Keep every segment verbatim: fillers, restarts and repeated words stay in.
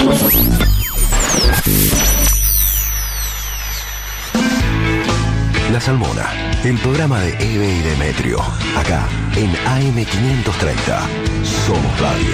La Salmona, el programa de Eve y Demetrio, acá en A M quinientos treinta. Somos Radio.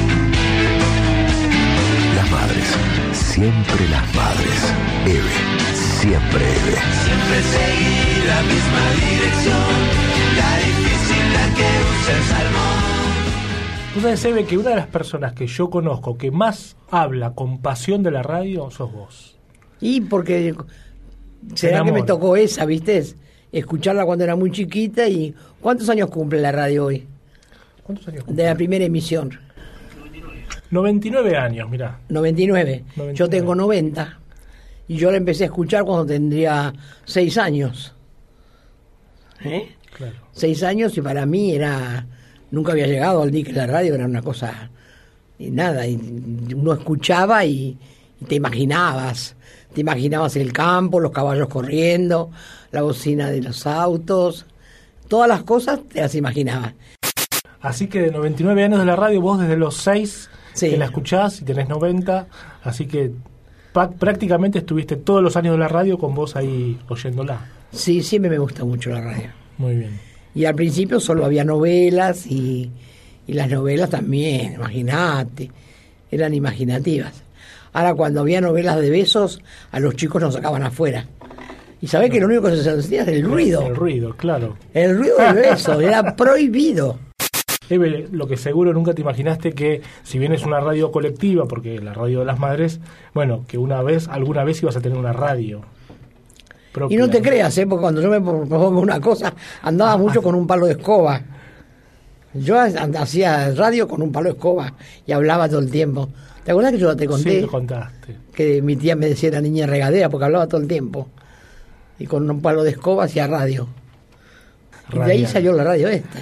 Las madres, siempre las madres. Eve, siempre Eve. Siempre seguir la misma dirección, la difícil la que usa el salmón. Tú sabes, Eve, que una de las personas que yo conozco que más habla con pasión de la radio sos vos. Y porque será que me tocó esa, ¿viste? Escucharla cuando era muy chiquita. Y ¿cuántos años cumple la radio hoy? ¿Cuántos años cumple? De la primera emisión. noventa y nueve años, mirá. noventa y nueve. noventa y nueve. Yo tengo noventa. Y yo la empecé a escuchar cuando tendría seis años. ¿Eh? Claro. Seis años y para mí era... Nunca había llegado al día que la radio era una cosa... Y nada, y uno escuchaba y, y te imaginabas. Te imaginabas el campo, los caballos corriendo, la bocina de los autos. Todas las cosas te las imaginabas. Así que de noventa y nueve años de la radio, vos desde los seis Sí. que la escuchás y tenés noventa, así que pa- prácticamente estuviste todos los años de la radio con vos ahí oyéndola. Sí, siempre me gusta mucho la radio. Muy bien. Y al principio solo había novelas y, y las novelas también, imagínate, eran imaginativas. Ahora cuando había novelas de besos, a los chicos nos sacaban afuera. Y sabés que lo único que se sentía era el ruido. El ruido, claro. El ruido del beso, era prohibido. Eve, lo que seguro nunca te imaginaste que, si bien es una radio colectiva, porque la radio de las madres, bueno, que una vez, alguna vez ibas a tener una radio propia. Y no te creas, ¿eh? Porque cuando yo me propongo una cosa, andaba mucho con un palo de escoba. Yo hacía radio con un palo de escoba y hablaba todo el tiempo. ¿Te acuerdas que yo te conté? Sí, lo contaste. Que mi tía me decía era niña regadera porque hablaba todo el tiempo. Y con un palo de escoba hacía radio. Y de ahí Radial. salió la radio esta.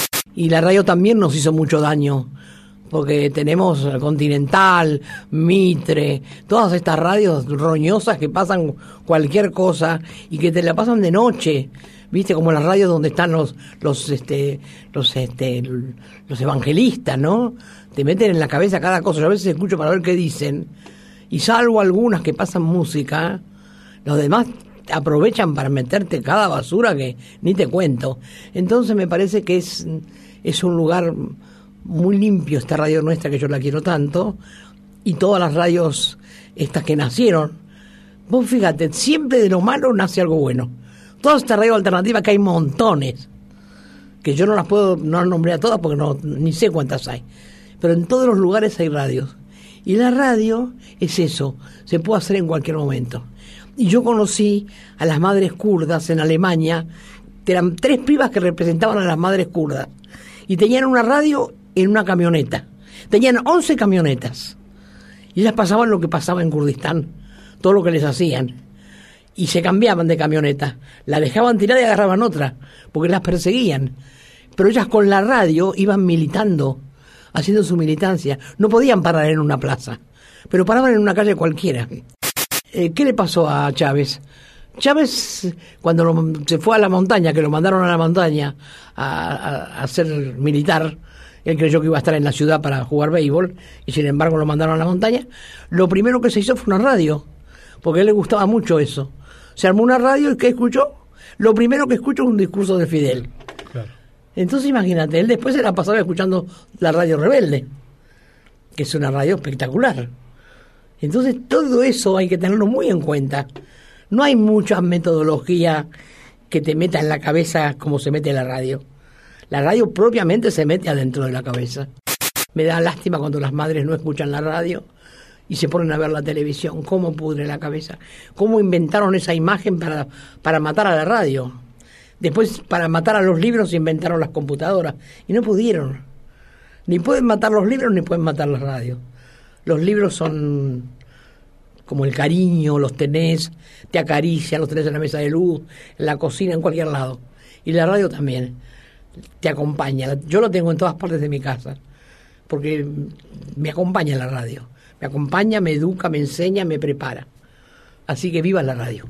Y la radio también nos hizo mucho daño, porque tenemos Continental, Mitre, todas estas radios roñosas que pasan cualquier cosa y que te la pasan de noche, viste, como las radios donde están los los este los este los evangelistas, ¿no? Te meten en la cabeza cada cosa. Yo a veces escucho para ver qué dicen, y salvo algunas que pasan música, los demás aprovechan para meterte cada basura que ni te cuento. Entonces me parece que es, es un lugar muy limpio esta radio nuestra, que yo la quiero tanto, y todas las radios estas que nacieron. Vos fíjate, siempre de lo malo nace algo bueno. Todas estas radios alternativas, que hay montones, que yo no las puedo, no las nombré a todas porque no, ni sé cuántas hay, pero en todos los lugares hay radios. Y la radio es eso, se puede hacer en cualquier momento. Y yo conocí a las madres kurdas en Alemania, eran tres pibas que representaban a las madres kurdas, y tenían una radio en una camioneta. Tenían once camionetas, y ellas pasaban lo que pasaba en Kurdistán, todo lo que les hacían, y se cambiaban de camioneta, la dejaban tirada y agarraban otra, porque las perseguían. Pero ellas con la radio iban militando, haciendo su militancia. No podían parar en una plaza, pero paraban en una calle cualquiera. Eh, ¿Qué le pasó a Chávez? Chávez, cuando lo, se fue a la montaña, que lo mandaron a la montaña a, a, a ser militar, él creyó que iba a estar en la ciudad para jugar béisbol, y sin embargo lo mandaron a la montaña. Lo primero que se hizo fue una radio, porque a él le gustaba mucho eso. Se armó una radio, y ¿qué escuchó? Lo primero que escuchó es un discurso de Fidel. Claro. Entonces imagínate, él después se la pasaba escuchando la radio Rebelde, que es una radio espectacular. Entonces todo eso hay que tenerlo muy en cuenta. No hay mucha metodología que te meta en la cabeza como se mete la radio. La radio propiamente se mete adentro de la cabeza. Me da lástima cuando las madres no escuchan la radio y se ponen a ver la televisión. ¿Cómo pudre la cabeza? ¿Cómo inventaron esa imagen para, para matar a la radio? Después, para matar a los libros, inventaron las computadoras. Y no pudieron. Ni pueden matar los libros, ni pueden matar la radio. Los libros son como el cariño, los tenés, te acarician, los tenés en la mesa de luz, en la cocina, en cualquier lado. Y la radio también te acompaña. Yo lo tengo en todas partes de mi casa, porque me acompaña la radio. Me acompaña, me educa, me enseña, me prepara. Así que viva la radio.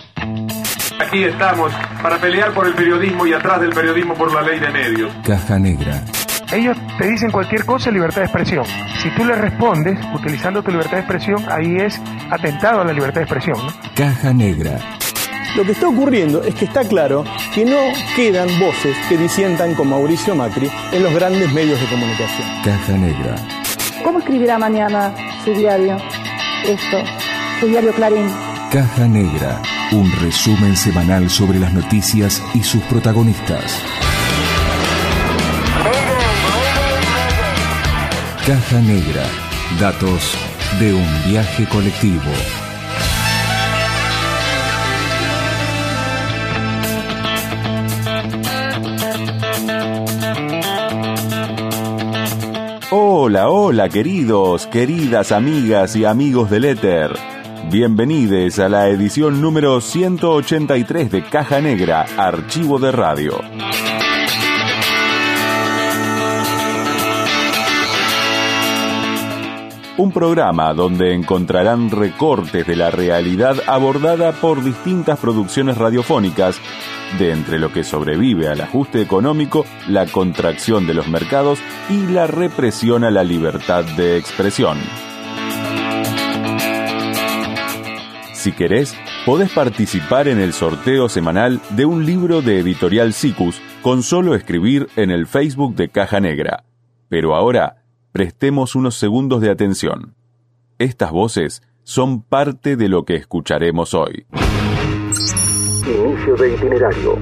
Aquí estamos para pelear por el periodismo y atrás del periodismo por la ley de medios. Caja Negra. Ellos te dicen cualquier cosa, libertad de expresión. Si tú les respondes utilizando tu libertad de expresión, ahí es atentado a la libertad de expresión, ¿no? Caja Negra. Lo que está ocurriendo es que está claro que no quedan voces que disientan con Mauricio Macri en los grandes medios de comunicación. Caja Negra. ¿Cómo escribirá mañana su diario? Esto, su diario Clarín. Caja Negra. Un resumen semanal sobre las noticias y sus protagonistas. Caja Negra. Datos de un viaje colectivo. Hola, hola queridos, queridas amigas y amigos del éter. Bienvenidos a la edición número ciento ochenta y tres de Caja Negra, Archivo de Radio. Un programa donde encontrarán recortes de la realidad abordada por distintas producciones radiofónicas, de entre lo que sobrevive al ajuste económico, la contracción de los mercados y la represión a la libertad de expresión. Si querés, podés participar en el sorteo semanal de un libro de Editorial Sicus con solo escribir en el Facebook de Caja Negra. Pero ahora, prestemos unos segundos de atención. Estas voces son parte de lo que escucharemos hoy. Inicio de itinerario.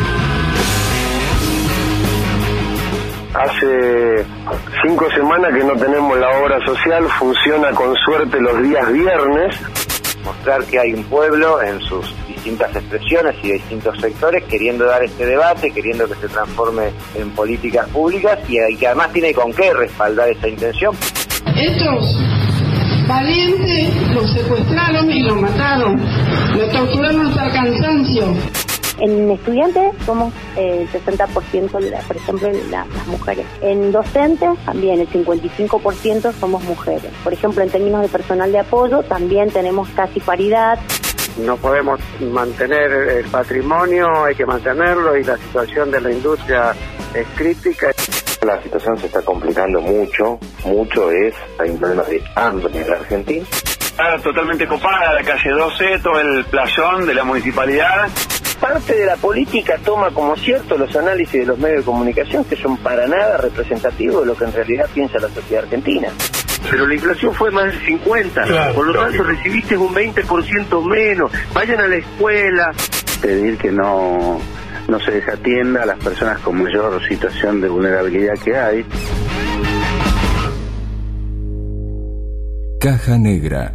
Hace cinco semanas que no tenemos la obra social, funciona con suerte los días viernes. Mostrar que hay un pueblo en sus distintas expresiones y de distintos sectores queriendo dar este debate, queriendo que se transforme en políticas públicas y, y que además tiene con qué respaldar esa intención. Estos valientes los secuestraron y los mataron, los torturaron hasta el cansancio. En estudiantes somos el sesenta por ciento, por ejemplo, la, las mujeres. En docentes también el cincuenta y cinco por ciento somos mujeres. Por ejemplo, en términos de personal de apoyo también tenemos casi paridad. No podemos mantener el patrimonio, hay que mantenerlo y la situación de la industria es crítica. La situación se está complicando mucho, mucho es, hay un problema de hambre en la Argentina. Está totalmente copada la calle doce, todo el playón de la municipalidad. Parte de la política toma como cierto los análisis de los medios de comunicación que son para nada representativos de lo que en realidad piensa la sociedad argentina. Pero la inflación fue más del cincuenta, claro, por lo tanto claro. recibiste un veinte por ciento menos, vayan a la escuela. Pedir que no, no se desatienda a las personas con mayor situación de vulnerabilidad que hay. Caja Negra.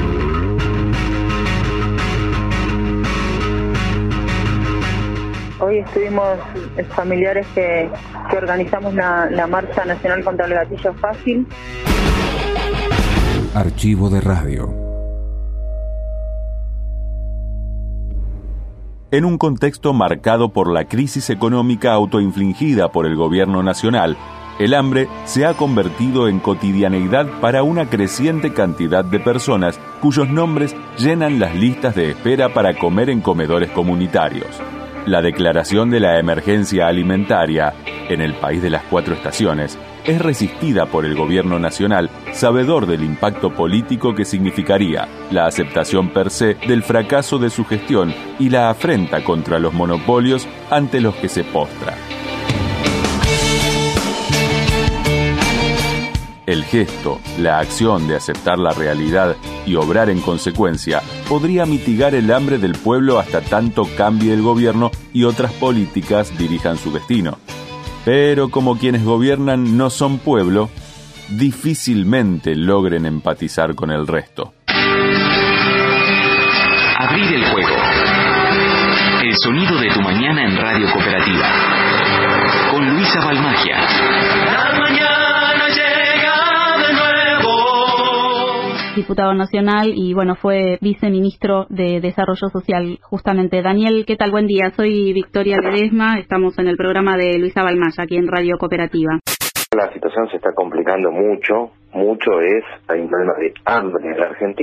Hoy estuvimos familiares que, que organizamos la, la Marcha Nacional contra el Gatillo Fácil. Archivo de Radio. En un contexto marcado por la crisis económica autoinfligida por el gobierno nacional, el hambre se ha convertido en cotidianeidad para una creciente cantidad de personas cuyos nombres llenan las listas de espera para comer en comedores comunitarios. La declaración de la emergencia alimentaria en el país de las cuatro estaciones es resistida por el gobierno nacional, sabedor del impacto político que significaría la aceptación per se del fracaso de su gestión y la afrenta contra los monopolios ante los que se postra. El gesto, la acción de aceptar la realidad y obrar en consecuencia podría mitigar el hambre del pueblo hasta tanto cambie el gobierno y otras políticas dirijan su destino. Pero como quienes gobiernan no son pueblo, difícilmente logren empatizar con el resto. Abrir el juego. El sonido de tu mañana en Radio Cooperativa. Con Luisa Balmagia. La mañana llega de nuevo. Diputado nacional y bueno, fue viceministro de Desarrollo Social justamente. Daniel, ¿qué tal? Buen día, soy Victoria Ledesma, estamos en el programa de Luisa Balmaya, aquí en Radio Cooperativa. La situación se está complicando mucho, mucho es, hay un problema de hambre en la Argentina.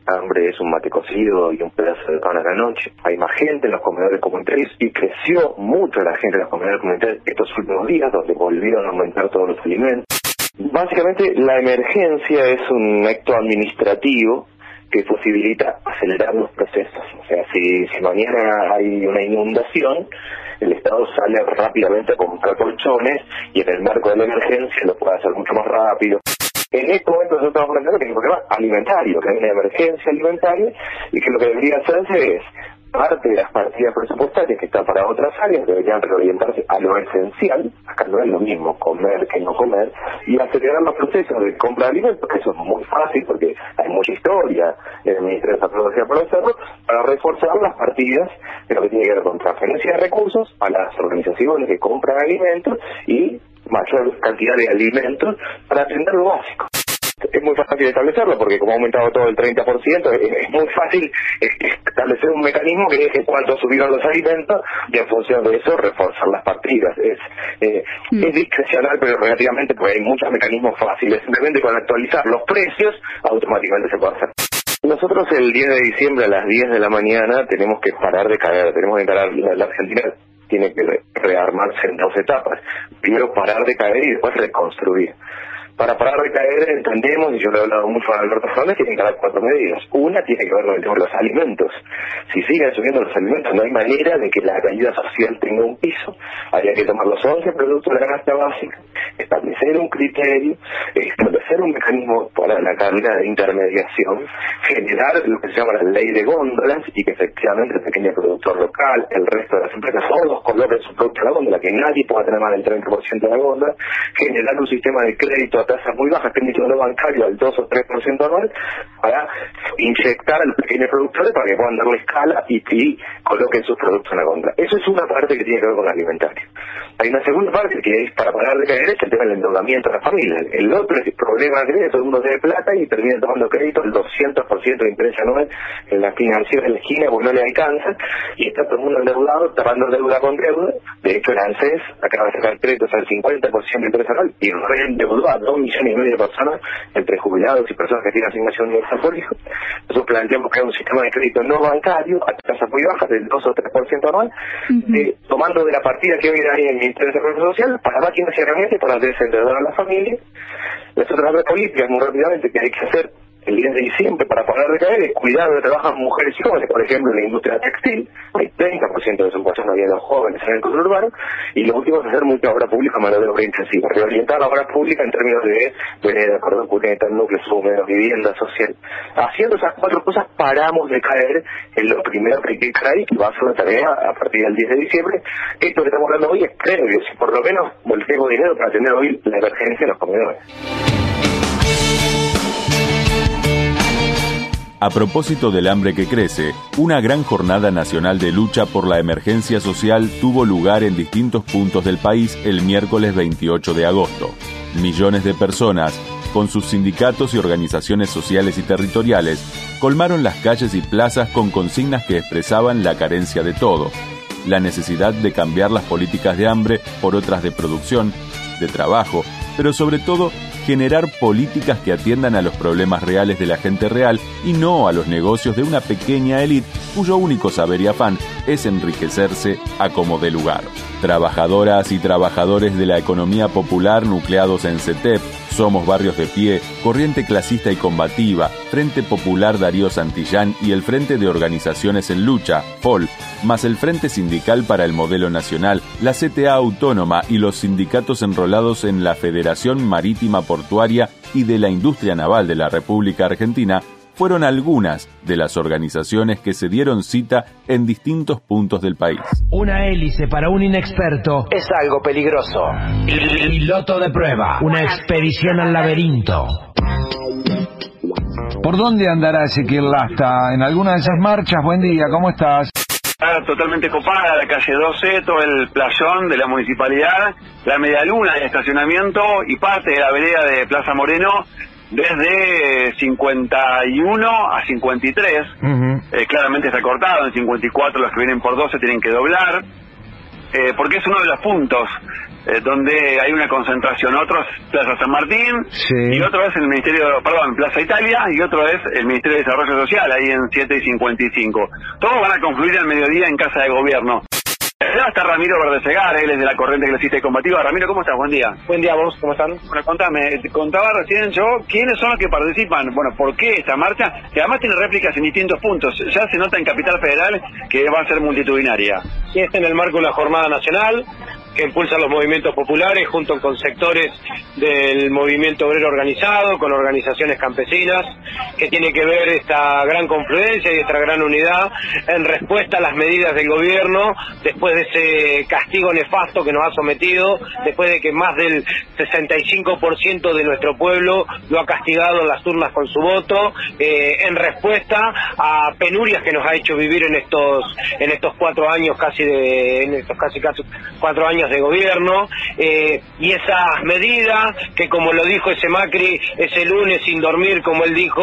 hambre es un mate cocido y un pedazo de pan a la noche. Hay más gente en los comedores comunitarios y creció mucho la gente en los comedores comunitarios estos últimos días, donde volvieron a aumentar todos los alimentos. Básicamente, la emergencia es un acto administrativo que posibilita acelerar los procesos. O sea, si, si mañana hay una inundación, el Estado sale rápidamente a comprar colchones y en el marco de la emergencia lo puede hacer mucho más rápido. En este momento nosotros estamos planteando que hay un problema alimentario, que hay una emergencia alimentaria y que lo que debería hacerse es parte de las partidas presupuestarias que están para otras áreas deberían reorientarse a lo esencial. Acá no es lo mismo comer que no comer, y acelerar los procesos de compra de alimentos, que eso es muy fácil porque hay mucha historia en el Ministerio de Salud para hacerlo, para reforzar las partidas de lo que tiene que ver con transferencia de recursos a las organizaciones que compran alimentos y mayor cantidad de alimentos para atender lo básico. Es muy fácil establecerlo porque como ha aumentado todo el treinta por ciento, es, es muy fácil establecer un mecanismo que deje cuánto subieron los alimentos y en función de eso reforzar las partidas. Es, eh, mm. es discrecional, pero relativamente porque hay muchos mecanismos fáciles. Simplemente con actualizar los precios automáticamente se puede hacer. Nosotros el diez de diciembre a las diez de la mañana tenemos que parar de caer, tenemos que parar, la, la Argentina tiene que rearmarse en dos etapas. Primero parar de caer y después reconstruir. Para parar de caer entendemos, y yo lo he hablado mucho con Alberto Fernández, tienen que haber cuatro medidas. Una tiene que ver con el tema de los alimentos. Si siguen subiendo los alimentos, no hay manera de que la caída social tenga un piso. Habría que tomar los once productos de la canasta básica, establecer un criterio, establecer un mecanismo para la cadena de intermediación, generar lo que se llama la ley de góndolas y que efectivamente el pequeño productor local, el resto de las empresas, todos coloquen su producto a la góndola, que nadie pueda tener más del treinta por ciento de la góndola, generar un sistema de crédito a tasas muy bajas, crédito no bancario al dos o tres por ciento anual, para inyectar a los pequeños productores para que puedan darle escala y, y coloquen sus productos en la góndola. Eso es una parte que tiene que ver con la alimentaria. Hay una segunda parte que es para parar de caer, es el tema del endeudamiento de la familia. El otro es el problema que todo el mundo tiene plata y termina tomando crédito el doscientos por ciento de interés anual en la financiera de la esquina porque no le alcanza y está todo el mundo endeudado, tapando deuda con deuda. De hecho, el ANSES acaba de sacar créditos al cincuenta por ciento de interés anual y reendeudó a dos millones y medio de personas, entre jubilados y personas que tienen asignación universal por hijo. Nosotros planteamos que hay un sistema de crédito no bancario a tasas muy bajas, del dos o tres por ciento anual, uh-huh. eh, tomando de la partida que hoy hay en el Ministerio de Desarrollo Social para máquinas y herramientas para desendeudar a la familia. Las otras políticas, muy rápidamente, que hay que hacer el diez de diciembre para parar de caer es cuidar donde trabajan mujeres y jóvenes, por ejemplo en la industria textil, hay treinta por ciento de desocupación de los jóvenes en el control urbano, y lo último es hacer mucha obra pública, mano de obra intensiva, reorientar la obra pública en términos de veredas, cordón cuneta, núcleos húmedos, vivienda social. Haciendo esas cuatro cosas paramos de caer en lo primero que hay que caer, que va a ser una tarea a partir del diez de diciembre. Esto que estamos hablando hoy es previo, si por lo menos volteemos dinero para atender hoy la emergencia en los comedores. A propósito del hambre que crece, una gran jornada nacional de lucha por la emergencia social tuvo lugar en distintos puntos del país el miércoles veintiocho de agosto. Millones de personas, con sus sindicatos y organizaciones sociales y territoriales, colmaron las calles y plazas con consignas que expresaban la carencia de todo, la necesidad de cambiar las políticas de hambre por otras de producción, de trabajo, pero sobre todo generar políticas que atiendan a los problemas reales de la gente real y no a los negocios de una pequeña élite cuyo único saber y afán es enriquecerse a como dé lugar. Trabajadoras y trabajadores de la economía popular nucleados en CETEP, Somos Barrios de Pie, Corriente Clasista y Combativa, Frente Popular Darío Santillán y el Frente de Organizaciones en Lucha, F O L, más el Frente Sindical para el Modelo Nacional, la C T A Autónoma y los sindicatos enrolados en la Federación Marítima Portuaria y de la Industria Naval de la República Argentina, fueron algunas de las organizaciones que se dieron cita en distintos puntos del país. Una hélice para un inexperto es algo peligroso. Piloto de prueba, una expedición al laberinto. ¿Por dónde andará Ezequiel Lasta? ¿En alguna de esas marchas? Buen día, ¿cómo estás? Está totalmente copada la calle doce, todo el playón de la municipalidad, la medialuna de estacionamiento y parte de la vereda de Plaza Moreno, desde cincuenta y uno a cincuenta y tres, uh-huh. eh, claramente está cortado, en cincuenta y cuatro los que vienen por doce tienen que doblar, eh, porque es uno de los puntos eh, donde hay una concentración. Otro es Plaza San Martín, sí. y otro es el Ministerio, perdón, Plaza Italia, y otro es el Ministerio de Desarrollo Social, ahí en siete y cincuenta y cinco. Todos van a confluir al mediodía en Casa de Gobierno. Allá está Ramiro Verdesegar, él es de la Corriente Clasista y Combativa. Ramiro, ¿cómo estás? Buen día. Buen día, ¿vos? ¿Cómo están? Bueno, contame, te contaba recién yo, ¿quiénes son los que participan? Bueno, ¿por qué esta marcha? Que además tiene réplicas en distintos puntos. Ya se nota en Capital Federal que va a ser multitudinaria. Sí, está en el marco de la Jornada Nacional, que impulsan los movimientos populares junto con sectores del movimiento obrero organizado, con organizaciones campesinas, que tiene que ver esta gran confluencia y esta gran unidad en respuesta a las medidas del gobierno después de ese castigo nefasto que nos ha sometido, después de que más del sesenta y cinco por ciento de nuestro pueblo lo ha castigado en las urnas con su voto, eh, en respuesta a penurias que nos ha hecho vivir en estos en estos cuatro años casi de en estos casi casi cuatro años de gobierno, eh, y esas medidas que, como lo dijo ese Macri ese lunes sin dormir, como él dijo,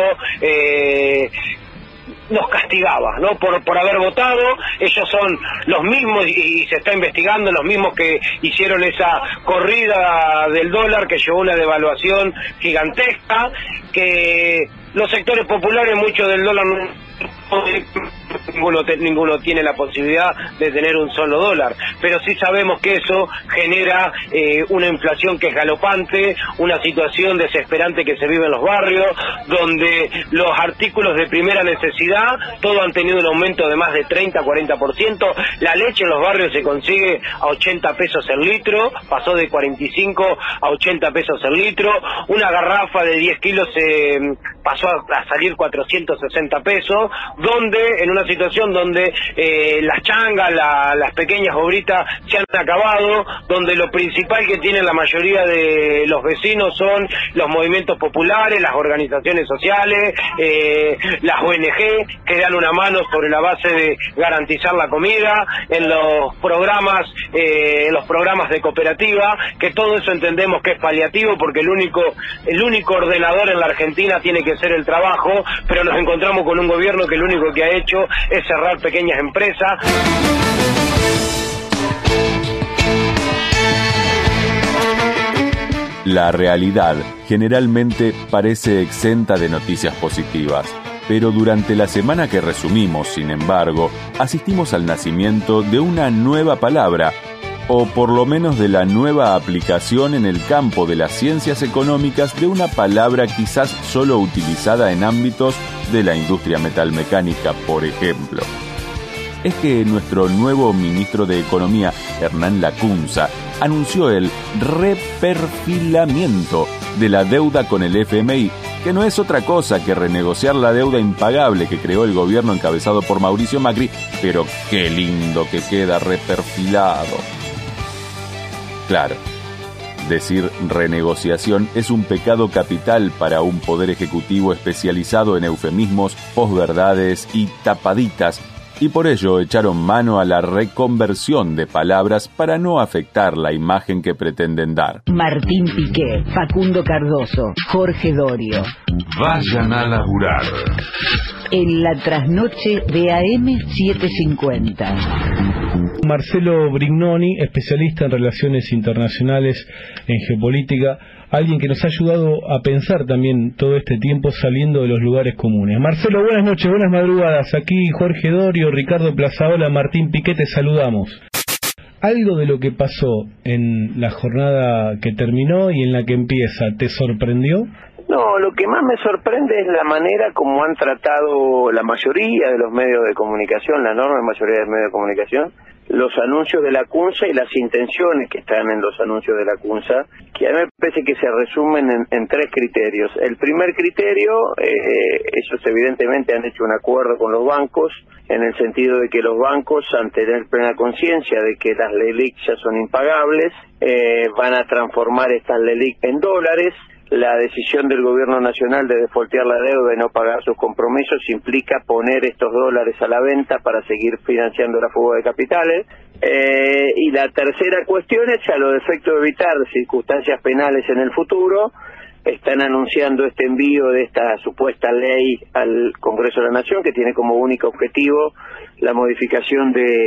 eh, nos castigaba, ¿no? Por, por haber votado. Ellos son los mismos, y, y se está investigando, los mismos que hicieron esa corrida del dólar que llevó una devaluación gigantesca, que los sectores populares, mucho del dólar no, Ninguno, te, ninguno tiene la posibilidad de tener un solo dólar, pero sí sabemos que eso genera eh, una inflación que es galopante, una situación desesperante que se vive en los barrios, donde los artículos de primera necesidad, todos han tenido un aumento de más de treinta a cuarenta por ciento, la leche en los barrios se consigue a ochenta pesos el litro, pasó de cuarenta y cinco a ochenta pesos el litro, una garrafa de diez kilos eh, pasó a, a salir cuatrocientos sesenta pesos, donde en una situación donde eh, las changas, la, las pequeñas obritas se han acabado, donde lo principal que tienen la mayoría de los vecinos son los movimientos populares, las organizaciones sociales, eh, las O N G, que dan una mano sobre la base de garantizar la comida, en los programas, eh, en los programas de cooperativa, que todo eso entendemos que es paliativo, porque el único, el único ordenador en la Argentina tiene que ser el trabajo, pero nos encontramos con un gobierno que lo único que ha hecho es cerrar pequeñas empresas. La realidad generalmente parece exenta de noticias positivas, pero durante la semana que resumimos, sin embargo, asistimos al nacimiento de una nueva palabra, o por lo menos de la nueva aplicación en el campo de las ciencias económicas de una palabra quizás solo utilizada en ámbitos de la industria metalmecánica, por ejemplo. Es que nuestro nuevo ministro de Economía, Hernán Lacunza, anunció el reperfilamiento de la deuda con el F M I, que no es otra cosa que renegociar la deuda impagable que creó el gobierno encabezado por Mauricio Macri, pero qué lindo que queda reperfilado. Claro, decir renegociación es un pecado capital para un poder ejecutivo especializado en eufemismos, posverdades y tapaditas, y por ello echaron mano a la reconversión de palabras para no afectar la imagen que pretenden dar. Martín Piqué, Facundo Cardoso, Jorge Dorio. Vayan a laburar. En la trasnoche de A M setecientos cincuenta. Marcelo Brignoni, especialista en relaciones internacionales, en geopolítica, alguien que nos ha ayudado a pensar también todo este tiempo saliendo de los lugares comunes. Marcelo, buenas noches, buenas madrugadas. Aquí Jorge Dorio, Ricardo Plazaola, Martín Piqué, te saludamos. ¿Algo de lo que pasó en la jornada que terminó y en la que empieza te sorprendió? No, lo que más me sorprende es la manera como han tratado la mayoría de los medios de comunicación, la enorme mayoría de medios de comunicación, los anuncios de Lacunza y las intenciones que están en los anuncios de Lacunza, que a mí me parece que se resumen en, en tres criterios. El primer criterio, eh, ellos evidentemente han hecho un acuerdo con los bancos, en el sentido de que los bancos, al tener plena conciencia de que las LELIQ ya son impagables, eh, van a transformar estas LELIQ en dólares. La decisión del gobierno nacional de defoltear la deuda y no pagar sus compromisos implica poner estos dólares a la venta para seguir financiando la fuga de capitales. Eh, y la tercera cuestión es, a los efectos de evitar circunstancias penales en el futuro, están anunciando este envío de esta supuesta ley al Congreso de la Nación, que tiene como único objetivo la modificación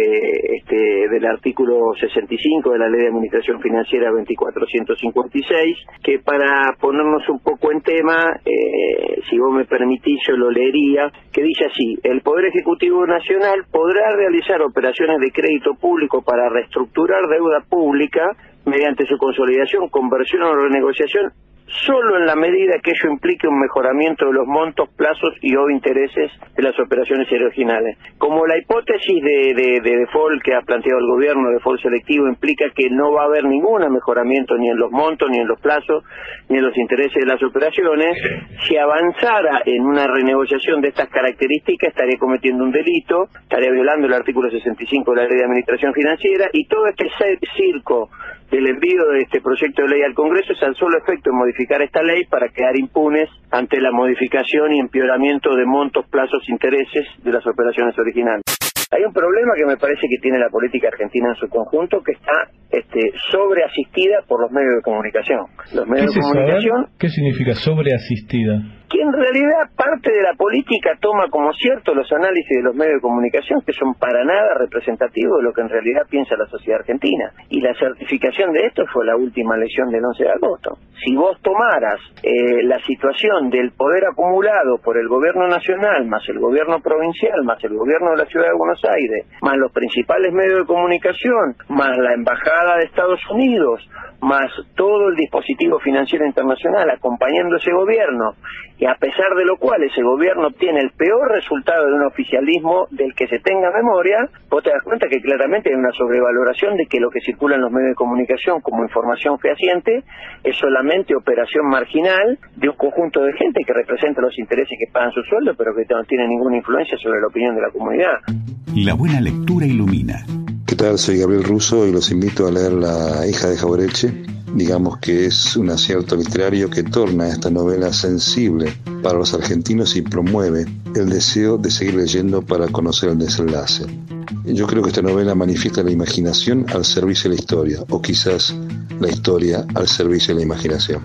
de este del artículo sesenta y cinco de la Ley de Administración Financiera veinticuatrocientos cincuenta y seis, que para ponernos un poco en tema, eh, si vos me permitís, yo lo leería, que dice así: el Poder Ejecutivo Nacional podrá realizar operaciones de crédito público para reestructurar deuda pública mediante su consolidación, conversión o renegociación, solo en la medida que ello implique un mejoramiento de los montos, plazos y o intereses de las operaciones originales. Como la hipótesis de, de, de default que ha planteado el gobierno, default selectivo, implica que no va a haber ningún mejoramiento ni en los montos, ni en los plazos, ni en los intereses de las operaciones, si avanzara en una renegociación de estas características estaría cometiendo un delito, estaría violando el artículo sesenta y cinco de la Ley de Administración Financiera, y todo este circo del envío de este proyecto de ley al Congreso es al solo efecto de modificar esta ley para quedar impunes ante la modificación y empeoramiento de montos, plazos, intereses de las operaciones originales. Hay un problema que me parece que tiene la política argentina en su conjunto, que está este, sobreasistida por los medios de comunicación. Los medios de comunicación... ¿Qué significa sobreasistida? Que en realidad parte de la política toma como cierto los análisis de los medios de comunicación, que son para nada representativos de lo que en realidad piensa la sociedad argentina. Y la certificación de esto fue la última elección del once de agosto. Si vos tomaras eh, la situación del poder acumulado por el gobierno nacional, más el gobierno provincial, más el gobierno de la ciudad de Buenos Aires, más los principales medios de comunicación, más la embajada de Estados Unidos, más todo el dispositivo financiero internacional acompañando ese gobierno, y a pesar de lo cual ese gobierno obtiene el peor resultado de un oficialismo del que se tenga memoria, vos te das cuenta que claramente hay una sobrevaloración de que lo que circula en los medios de comunicación como información fehaciente es solamente operación marginal de un conjunto de gente que representa los intereses que pagan su sueldo, pero que no tiene ninguna influencia sobre la opinión de la comunidad. La buena lectura ilumina. ¿Qué tal? Soy Gabriel Russo y los invito a leer La hija de Jauretche. Digamos que es un acierto literario que torna esta novela sensible para los argentinos y promueve el deseo de seguir leyendo para conocer el desenlace. Yo creo que esta novela manifiesta la imaginación al servicio de la historia, o quizás la historia al servicio de la imaginación.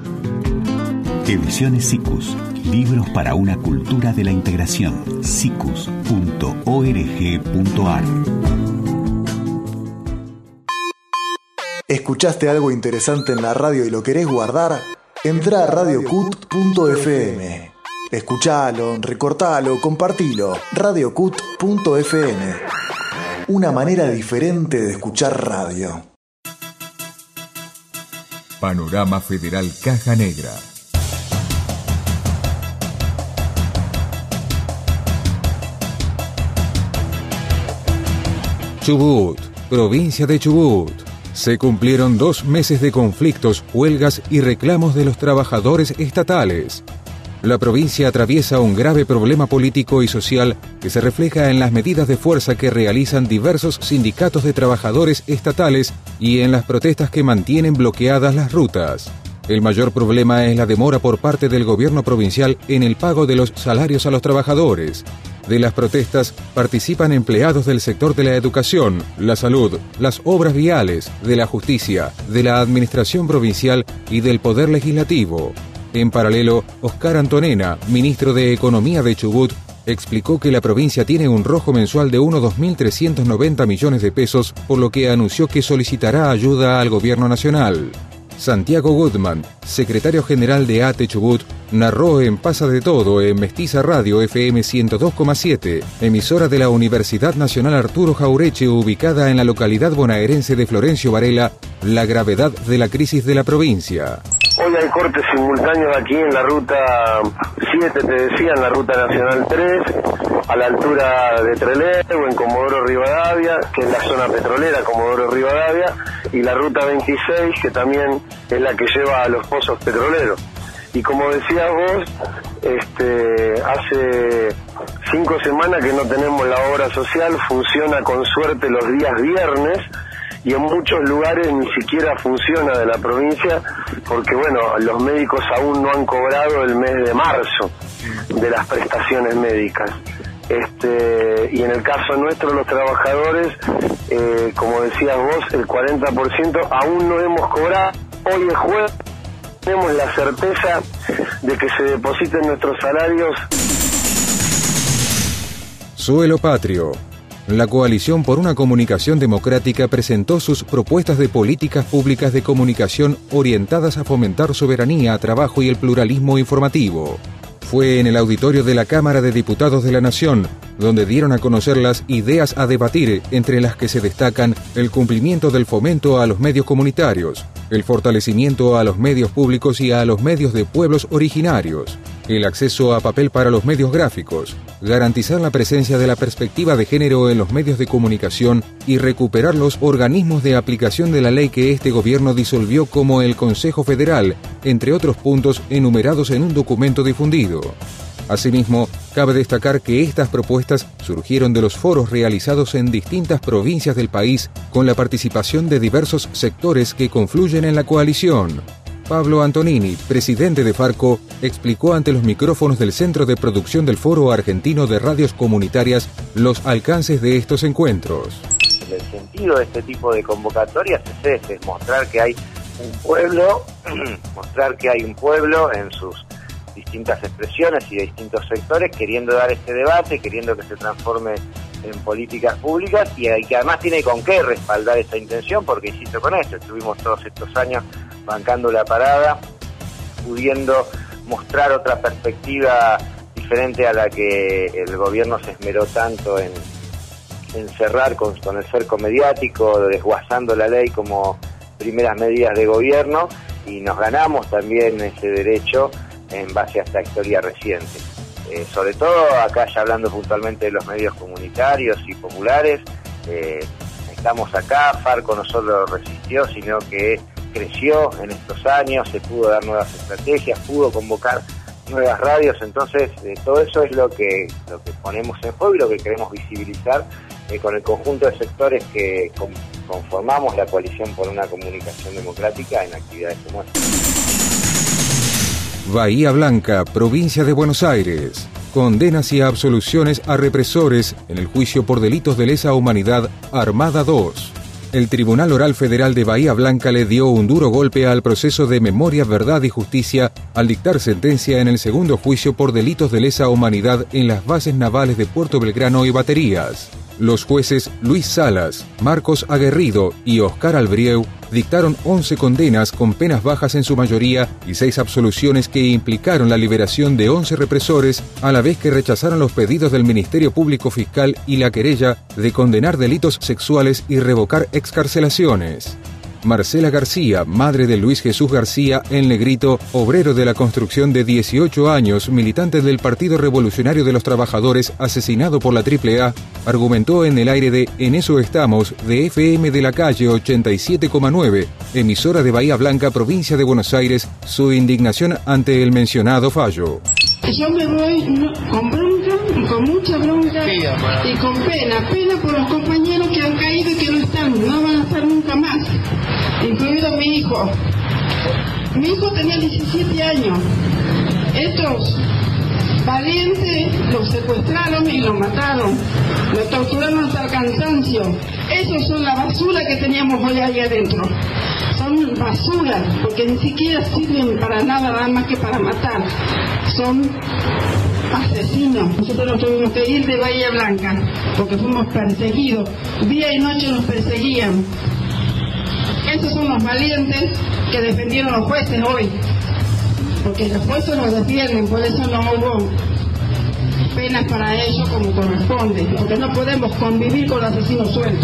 Ediciones Siccus. Libros para una cultura de la integración. siccus punto org punto ar. ¿Escuchaste algo interesante en la radio y lo querés guardar? Entrá a radio cut punto f m. Escuchalo, recortalo, compartilo. radio cut punto f m. Una manera diferente de escuchar radio. Panorama Federal Caja Negra. Chubut, provincia de Chubut. Se cumplieron dos meses de conflictos, huelgas y reclamos de los trabajadores estatales. La provincia atraviesa un grave problema político y social que se refleja en las medidas de fuerza que realizan diversos sindicatos de trabajadores estatales y en las protestas que mantienen bloqueadas las rutas. El mayor problema es la demora por parte del gobierno provincial en el pago de los salarios a los trabajadores. De las protestas participan empleados del sector de la educación, la salud, las obras viales, de la justicia, de la administración provincial y del poder legislativo. En paralelo, Oscar Antonena, ministro de Economía de Chubut, explicó que la provincia tiene un rojo mensual de unos dos mil trescientos noventa millones de pesos, por lo que anunció que solicitará ayuda al gobierno nacional. Santiago Goodman, secretario general de A T E Chubut, narró en Pasa de Todo en Mestiza Radio F M ciento dos coma siete, emisora de la Universidad Nacional Arturo Jauretche, ubicada en la localidad bonaerense de Florencio Varela, la gravedad de la crisis de la provincia. Hoy hay cortes simultáneos aquí en la ruta siete, te decía, en la ruta nacional tres, a la altura de Trelew, en Comodoro Rivadavia, que es la zona petrolera, Comodoro Rivadavia, y la ruta veintiséis, que también es la que lleva a los pozos petroleros. Y como decías vos, este, hace cinco semanas que no tenemos la obra social, funciona con suerte los días viernes, y en muchos lugares ni siquiera funciona de la provincia, porque bueno, los médicos aún no han cobrado el mes de marzo de las prestaciones médicas. Este, y en el caso nuestro, los trabajadores, eh, como decías vos, el cuarenta por ciento aún no hemos cobrado. Hoy es jueves, Tenemos la certeza de que se depositen nuestros salarios. Suelo Patrio. La Coalición por una Comunicación Democrática presentó sus propuestas de políticas públicas de comunicación orientadas a fomentar soberanía, trabajo y el pluralismo informativo. Fue en el auditorio de la Cámara de Diputados de la Nación, donde dieron a conocer las ideas a debatir, entre las que se destacan el cumplimiento del fomento a los medios comunitarios, el fortalecimiento a los medios públicos y a los medios de pueblos originarios, el acceso a papel para los medios gráficos, garantizar la presencia de la perspectiva de género en los medios de comunicación y recuperar los organismos de aplicación de la ley que este gobierno disolvió, como el Consejo Federal, entre otros puntos enumerados en un documento difundido. Asimismo, cabe destacar que estas propuestas surgieron de los foros realizados en distintas provincias del país con la participación de diversos sectores que confluyen en la coalición. Pablo Antonini, presidente de Farco, explicó ante los micrófonos del Centro de Producción del Foro Argentino de Radios Comunitarias los alcances de estos encuentros. El sentido de este tipo de convocatorias es ese, es mostrar que hay un pueblo, mostrar que hay un pueblo en sus distintas expresiones y de distintos sectores queriendo dar este debate, queriendo que se transforme en políticas públicas y que además tiene con qué respaldar esa intención, porque insisto con esto, estuvimos todos estos años bancando la parada, pudiendo mostrar otra perspectiva diferente a la que el gobierno se esmeró tanto en, en cerrar con, con el cerco mediático, desguazando la ley como primeras medidas de gobierno, y nos ganamos también ese derecho en base a esta historia reciente. Eh, sobre todo acá, ya hablando puntualmente de los medios comunitarios y populares, eh, estamos acá, Farco no solo resistió, sino que creció en estos años, se pudo dar nuevas estrategias, pudo convocar nuevas radios, entonces eh, todo eso es lo que, lo que ponemos en juego y lo que queremos visibilizar eh, con el conjunto de sectores que con, conformamos la Coalición por una Comunicación Democrática en actividades como esta. Bahía Blanca, provincia de Buenos Aires. Condenas y absoluciones a represores en el juicio por delitos de lesa humanidad Armada dos. El Tribunal Oral Federal de Bahía Blanca le dio un duro golpe al proceso de Memoria, Verdad y Justicia al dictar sentencia en el segundo juicio por delitos de lesa humanidad en las bases navales de Puerto Belgrano y Baterías. Los jueces Luis Salas, Marcos Aguerrido y Oscar Albrieu dictaron once condenas con penas bajas en su mayoría y seis absoluciones que implicaron la liberación de once represores, a la vez que rechazaron los pedidos del Ministerio Público Fiscal y la querella de condenar delitos sexuales y revocar excarcelaciones. Marcela García, madre de Luis Jesús García el Negrito, obrero de la construcción de dieciocho años, militante del Partido Revolucionario de los Trabajadores, asesinado por la Triple A, argumentó en el aire de En Eso Estamos, de F M de la Calle ochenta y siete coma nueve, emisora de Bahía Blanca, provincia de Buenos Aires, su indignación ante el mencionado fallo. Yo me voy no, con bronca, con mucha bronca y con pena, pena por los compañeros que han caído y que no están, no van a estar nunca más, incluido mi hijo. Mi hijo tenía diecisiete años. Estos valientes los secuestraron y los mataron, los torturaron hasta el cansancio. Esos son la basura que teníamos hoy ahí adentro. Son basura, porque ni siquiera sirven para nada, nada más que para matar. Son asesinos. Nosotros nos tuvimos que ir de Bahía Blanca, porque fuimos perseguidos. Día y noche nos perseguían. Esos son los valientes que defendieron los jueces hoy. Porque los jueces los defienden, por eso no hubo penas para ellos como corresponde. Porque no podemos convivir con los asesinos sueltos.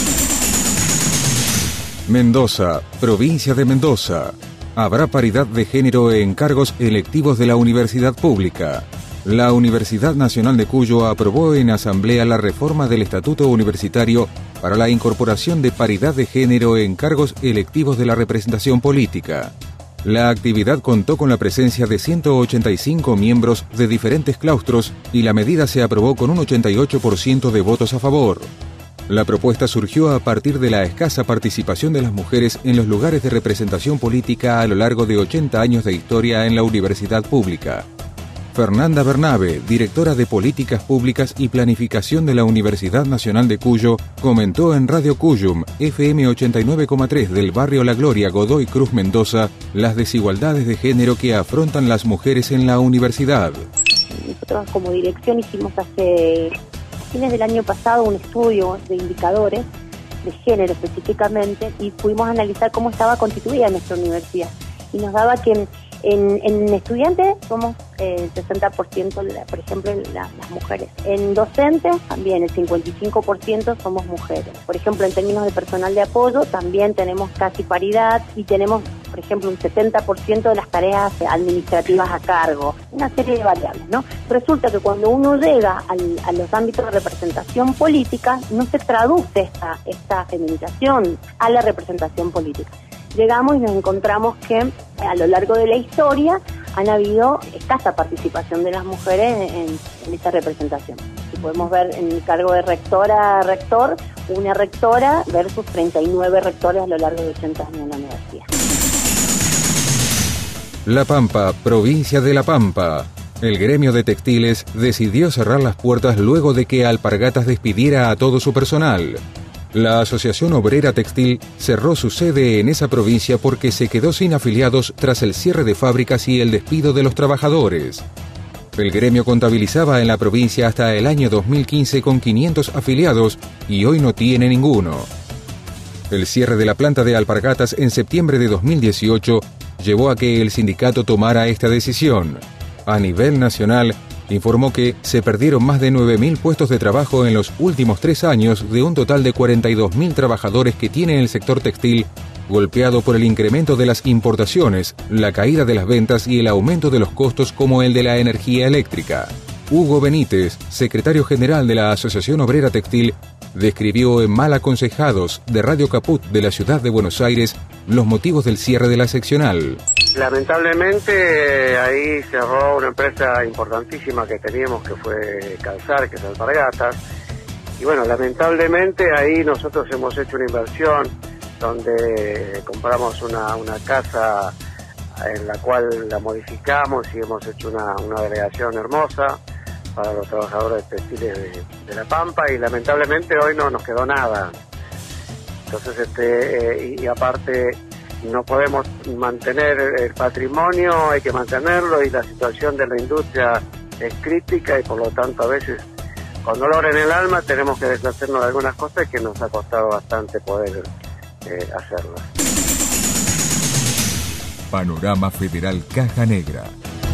Mendoza, provincia de Mendoza. Habrá paridad de género en cargos electivos de la universidad pública. La Universidad Nacional de Cuyo aprobó en asamblea la reforma del Estatuto Universitario para la incorporación de paridad de género en cargos electivos de la representación política. La actividad contó con la presencia de ciento ochenta y cinco miembros de diferentes claustros y la medida se aprobó con un ochenta y ocho por ciento de votos a favor. La propuesta surgió a partir de la escasa participación de las mujeres en los lugares de representación política a lo largo de ochenta años de historia en la universidad pública. Fernanda Bernabe, directora de Políticas Públicas y Planificación de la Universidad Nacional de Cuyo, comentó en Radio Cuyum, F M ochenta y nueve coma tres del barrio La Gloria, Godoy Cruz, Mendoza, las desigualdades de género que afrontan las mujeres en la universidad. Nosotros como dirección hicimos hace fines del año pasado un estudio de indicadores de género específicamente y pudimos analizar cómo estaba constituida nuestra universidad. Y nos daba que en, en estudiantes somos eh, el sesenta por ciento, por ejemplo, la, las mujeres. En docentes también el cincuenta y cinco por ciento somos mujeres. Por ejemplo, en términos de personal de apoyo también tenemos casi paridad y tenemos, por ejemplo, un setenta por ciento de las tareas administrativas a cargo. Una serie de variables, ¿no? Resulta que cuando uno llega al, a los ámbitos de representación política, no se traduce esta, esta feminización a la representación política. Llegamos y nos encontramos que a lo largo de la historia han habido escasa participación de las mujeres en, en esta representación. Si podemos ver en el cargo de rectora, rector, una rectora versus treinta y nueve rectores a lo largo de ochenta años en la universidad. La Pampa, provincia de La Pampa. El gremio de textiles decidió cerrar las puertas luego de que Alpargatas despidiera a todo su personal. La Asociación Obrera Textil cerró su sede en esa provincia porque se quedó sin afiliados tras el cierre de fábricas y el despido de los trabajadores. El gremio contabilizaba en la provincia hasta el año dos mil quince con quinientos afiliados y hoy no tiene ninguno. El cierre de la planta de Alpargatas en septiembre de dos mil dieciocho llevó a que el sindicato tomara esta decisión. A nivel nacional, informó que se perdieron más de nueve mil puestos de trabajo en los últimos tres años de un total de cuarenta y dos mil trabajadores que tiene el sector textil, golpeado por el incremento de las importaciones, la caída de las ventas y el aumento de los costos como el de la energía eléctrica. Hugo Benítez, secretario general de la Asociación Obrera Textil, describió en Mal Aconsejados de Radio Caput de la ciudad de Buenos Aires los motivos del cierre de la seccional. Lamentablemente ahí cerró una empresa importantísima que teníamos, que fue Calzar, que es Alpargatas, y bueno, lamentablemente ahí nosotros hemos hecho una inversión donde compramos una, una casa en la cual la modificamos y hemos hecho una, una delegación hermosa para los trabajadores textiles de, de La Pampa, y lamentablemente hoy no nos quedó nada. Entonces, este eh, y, y aparte no podemos mantener el patrimonio, hay que mantenerlo, y la situación de la industria es crítica, y por lo tanto a veces con dolor en el alma tenemos que deshacernos de algunas cosas que nos ha costado bastante poder eh, hacerlas. Panorama Federal Caja Negra.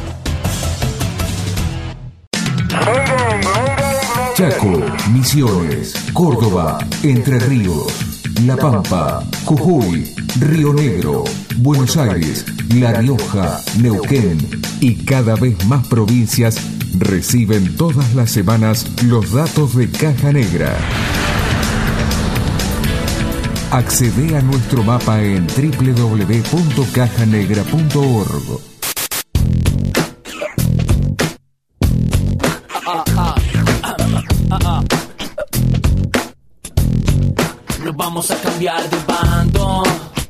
Chaco, Misiones, Córdoba, Entre Ríos, La Pampa, Jujuy, Río Negro, Buenos Aires, La Rioja, Neuquén y cada vez más provincias reciben todas las semanas los datos de Caja Negra. Accede a nuestro mapa en doble u doble u doble u punto caja negra punto org. Nos vamos a cambiar de bando.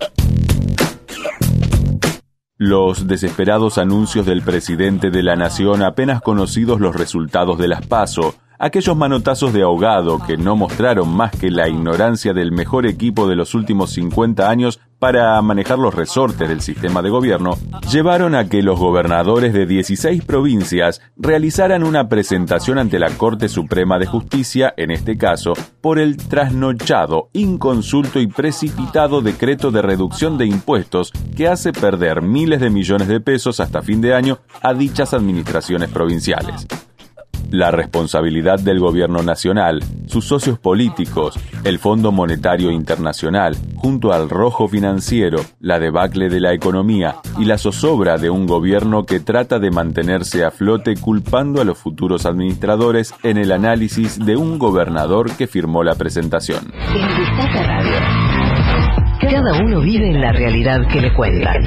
Los desesperados anuncios del presidente de la nación apenas conocidos los resultados de las PASO, aquellos manotazos de ahogado que no mostraron más que la ignorancia del mejor equipo de los últimos cincuenta años para manejar los resortes del sistema de gobierno, llevaron a que los gobernadores de dieciséis provincias realizaran una presentación ante la Corte Suprema de Justicia, en este caso, por el trasnochado, inconsulto y precipitado decreto de reducción de impuestos que hace perder miles de millones de pesos hasta fin de año a dichas administraciones provinciales. La responsabilidad del gobierno nacional, sus socios políticos, el Fondo Monetario Internacional, junto al rojo financiero, la debacle de la economía y la zozobra de un gobierno que trata de mantenerse a flote culpando a los futuros administradores en el análisis de un gobernador que firmó la presentación. En Destaca Radio, cada uno vive en la realidad que le cuentan.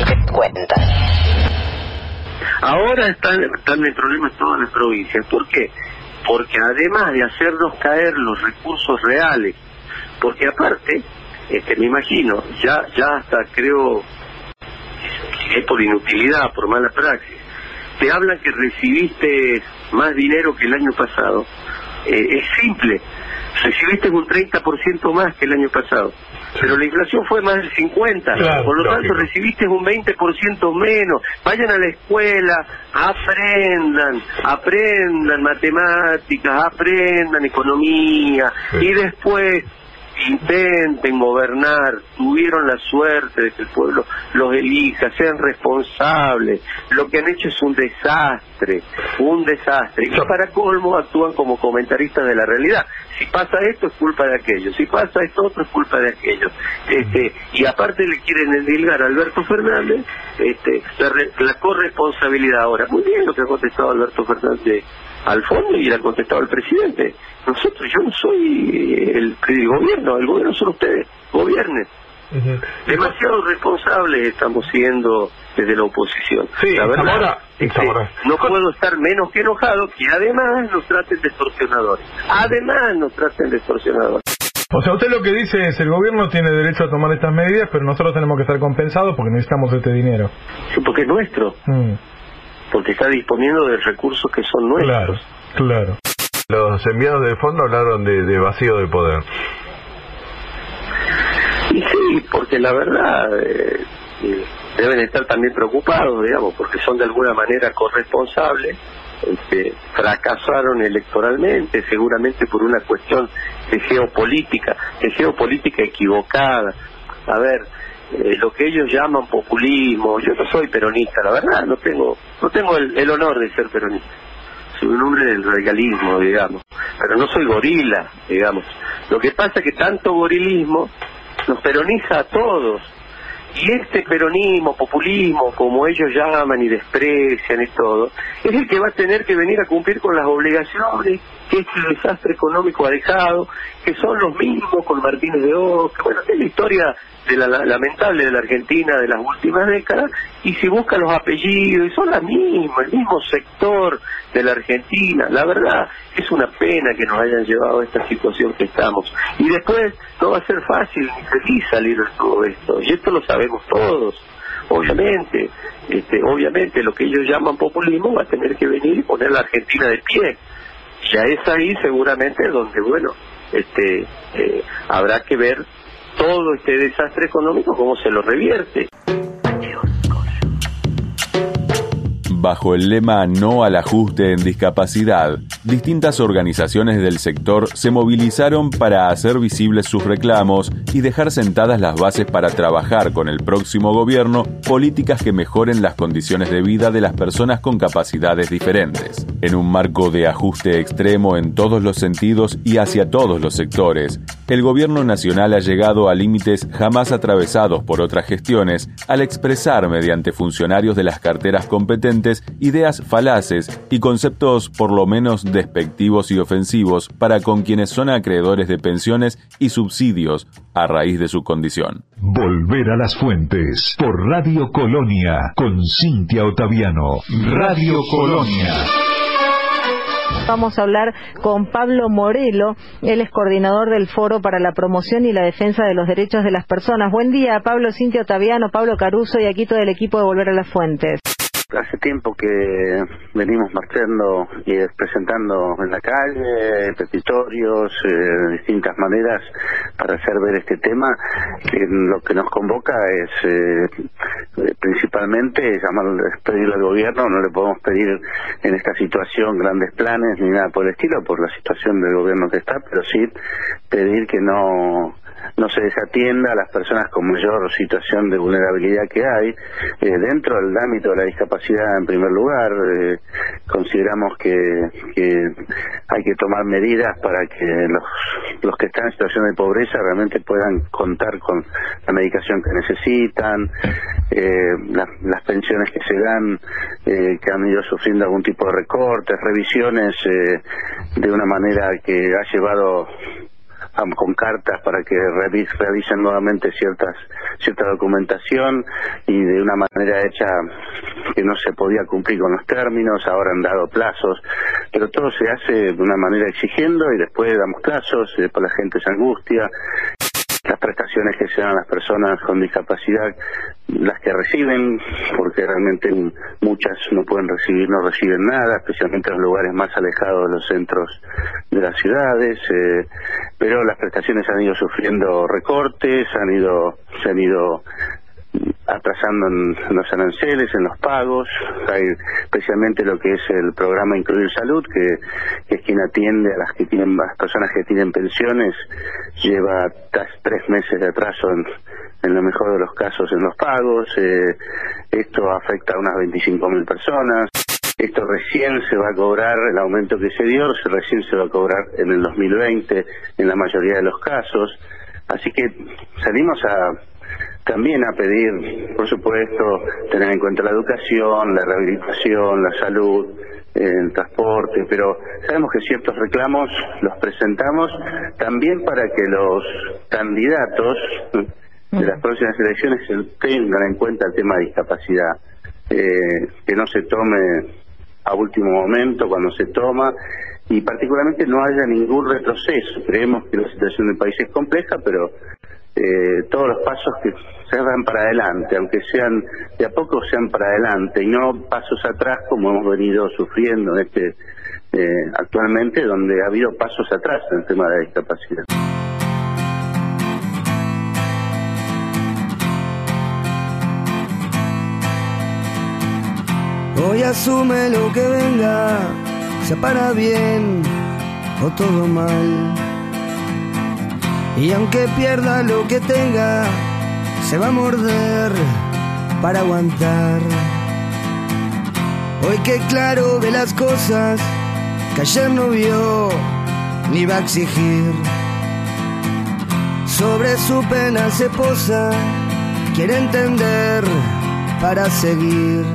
Ahora están, están el problema todo en las provincias. ¿Por qué? Porque además de hacernos caer los recursos reales, porque aparte, este, me imagino, ya ya hasta creo que es por inutilidad, por mala praxis, te hablan que recibiste más dinero que el año pasado, eh, es simple, recibiste un treinta por ciento más que el año pasado, pero la inflación fue más del cincuenta por ciento, claro, por lo lógico. Tanto recibiste un veinte por ciento menos. Vayan a la escuela, aprendan, aprendan matemáticas, aprendan economía, sí. Y después intenten gobernar. Tuvieron la suerte de que el pueblo los elija, sean responsables. Lo que han hecho es un desastre, un desastre. Y para colmo actúan como comentaristas de la realidad. Si pasa esto es culpa de aquello, si pasa esto otro es culpa de aquello. Este, y aparte le quieren endilgar a Alberto Fernández este, la, la corresponsabilidad ahora. Muy bien lo que ha contestado Alberto Fernández al fondo y le ha contestado el presidente. Nosotros, yo no soy el, el gobierno, el gobierno son ustedes, gobiernen. Uh-huh. Demasiado responsables estamos siendo desde la oposición. Sí, la verdad, ahora, este, ahora. No puedo estar menos que enojado que además nos traten de extorsionadores. Además nos traten de extorsionadores. O sea, usted lo que dice es el gobierno tiene derecho a tomar estas medidas, pero nosotros tenemos que estar compensados porque necesitamos este dinero. Sí, porque es nuestro. Mm. Porque está disponiendo de recursos que son nuestros. Claro, claro. Los enviados del fondo hablaron de, de vacío de poder. Y sí, porque la verdad eh, eh, deben estar también preocupados, digamos, porque son de alguna manera corresponsables, este, fracasaron electoralmente, seguramente por una cuestión de geopolítica, de geopolítica equivocada. A ver, eh, lo que ellos llaman populismo, yo no soy peronista, la verdad, no tengo, no tengo el, el honor de ser peronista. Soy un hombre del radicalismo, digamos, pero no soy gorila, digamos. Lo que pasa es que tanto gorilismo nos peroniza a todos, y este peronismo, populismo, como ellos llaman y desprecian y todo, es el que va a tener que venir a cumplir con las obligaciones que este desastre económico ha dejado, que son los mismos con Martínez de Oca. Bueno, es la historia de la, la lamentable de la Argentina de las últimas décadas, y si busca los apellidos, y son la misma, el mismo sector de la Argentina. La verdad, es una pena que nos hayan llevado a esta situación que estamos. Y después no va a ser fácil ni feliz salir de todo esto, y esto lo sabemos todos. Obviamente, este, obviamente lo que ellos llaman populismo va a tener que venir y poner la Argentina de pie. Ya es ahí seguramente donde, bueno, este, eh, habrá que ver todo este desastre económico, cómo se lo revierte. Bajo el lema No al ajuste en discapacidad, distintas organizaciones del sector se movilizaron para hacer visibles sus reclamos y dejar sentadas las bases para trabajar con el próximo gobierno políticas que mejoren las condiciones de vida de las personas con capacidades diferentes. En un marco de ajuste extremo en todos los sentidos y hacia todos los sectores, el gobierno nacional ha llegado a límites jamás atravesados por otras gestiones al expresar mediante funcionarios de las carteras competentes ideas falaces y conceptos por lo menos despectivos y ofensivos para con quienes son acreedores de pensiones y subsidios a raíz de su condición. Volver a las fuentes por Radio Colonia con Cintia Ottaviano. Radio Colonia. Vamos a hablar con Pablo Morelo, él es coordinador del Foro para la Promoción y la Defensa de los Derechos de las Personas. Buen día, Pablo, Cintia Ottaviano, Pablo Caruso y aquí todo el equipo de Volver a las Fuentes. Hace tiempo que venimos marchando y presentando en la calle petitorios eh, de distintas maneras para hacer ver este tema, que lo que nos convoca es eh, principalmente llamar, pedirle al gobierno. No le podemos pedir en esta situación grandes planes ni nada por el estilo, por la situación del gobierno que está, pero sí pedir que no no se desatienda a las personas con mayor situación de vulnerabilidad que hay, eh, dentro del ámbito de la discapacidad en primer lugar. Eh, consideramos que, que hay que tomar medidas para que los, los que están en situación de pobreza realmente puedan contar con la medicación que necesitan, eh, la, las pensiones que se dan, eh, que han ido sufriendo algún tipo de recortes, revisiones eh, de una manera que ha llevado con cartas para que realicen nuevamente ciertas cierta documentación, y de una manera hecha que no se podía cumplir con los términos. Ahora han dado plazos, pero todo se hace de una manera exigiendo y después damos plazos y después la gente se angustia. las prestaciones que se dan a las personas con discapacidad, las que reciben, porque realmente muchas no pueden recibir, no reciben nada, especialmente en los lugares más alejados de los centros de las ciudades, eh, pero las prestaciones han ido sufriendo recortes, han ido, se han ido atrasando en, en los aranceles, en los pagos. Hay especialmente lo que es el programa Incluir Salud, que, que es quien atiende a las que tienen, a las personas que tienen pensiones, lleva tres meses de atraso en, en lo mejor de los casos en los pagos. Eh, esto afecta a unas veinticinco mil personas. Esto recién se va a cobrar, el aumento que se dio, recién se va a cobrar en el dos mil veinte en la mayoría de los casos. Así que salimos a también a pedir, por supuesto, tener en cuenta la educación, la rehabilitación, la salud, el transporte, pero sabemos que ciertos reclamos los presentamos también para que los candidatos de las próximas elecciones tengan en cuenta el tema de discapacidad, eh, que no se tome a último momento cuando se toma, y particularmente no haya ningún retroceso. Creemos que la situación del país es compleja, pero Eh, todos los pasos que se dan para adelante, aunque sean de a poco, sean para adelante y no pasos atrás como hemos venido sufriendo este eh, actualmente, donde ha habido pasos atrás en el tema de la discapacidad. Hoy asume lo que venga, sea para bien o todo mal. Y aunque pierda lo que tenga, se va a morder para aguantar. Hoy que claro ve las cosas que ayer no vio ni va a exigir. Sobre su pena se posa, quiere entender para seguir.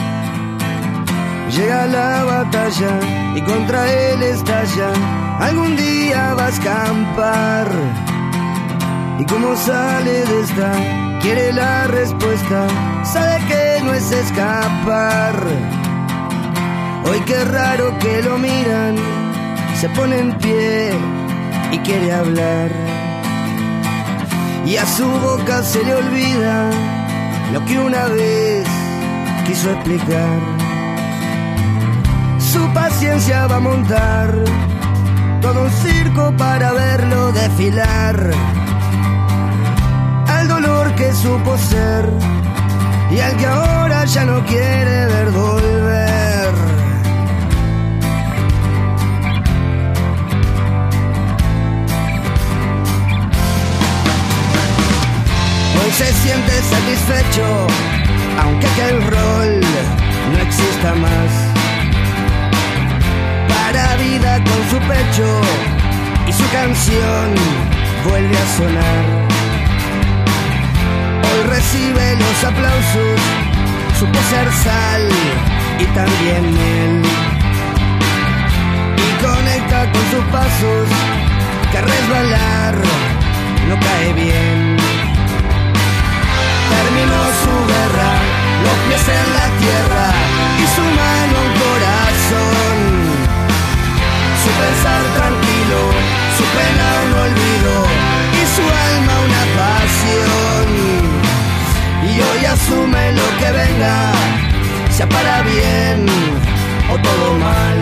Llega la batalla y contra él estalla. Algún día va a escampar. Y como sale de esta, quiere la respuesta, sabe que no es escapar. Hoy qué raro que lo miran, se pone en pie y quiere hablar. Y a su boca se le olvida lo que una vez quiso explicar. Su paciencia va a montar todo un circo para verlo desfilar. Al dolor que supo ser y al que ahora ya no quiere ver volver. Hoy se siente satisfecho, aunque aquel rol no exista más. Para vida con su pecho y su canción vuelve a sonar. Hoy recibe los aplausos, supo ser sal y también miel. Y conecta con sus pasos, que resbalar no cae bien. Terminó su guerra, los pies en la tierra y su mano un corazón. Su pensar tranquilo, su pena un olvido y su alma una pasión. Y hoy asume lo que venga, sea para bien o todo mal.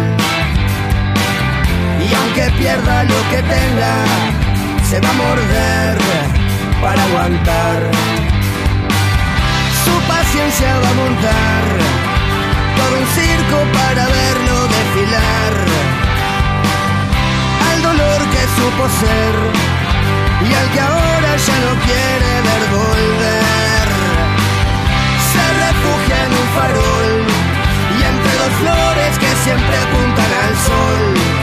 Y aunque pierda lo que tenga, se va a morder para aguantar. Su paciencia va a montar todo un circo para verlo desfilar. Al dolor que supo ser y al que ahora ya no quiere ver volver. Se refugia en un farol y entre dos flores que siempre apuntan al sol.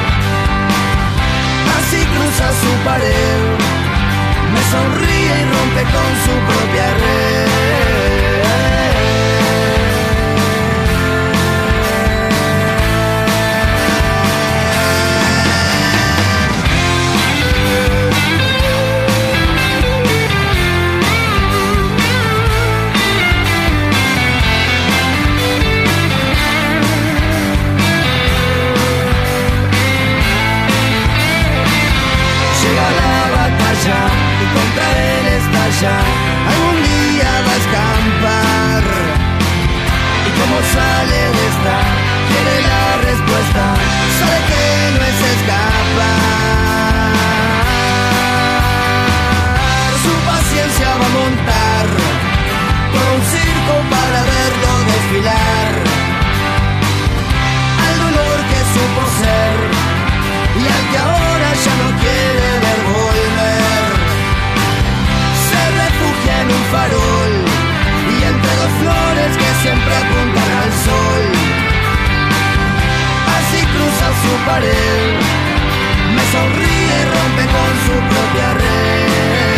Así cruza su pared, me sonríe y rompe con su propia red. Y contra estalla, algún día va a escampar. Y como sale de esta, quiere la respuesta, sabe que no es escapar. Su paciencia va a montar por un circo para verlo desfilar, al dolor que supo ser y al que ahora ya no quiere ver volver. Se refugia en un farol y entre dos flores que siempre apuntan al sol. Así cruza su pared, me sonríe y rompe con su propia red.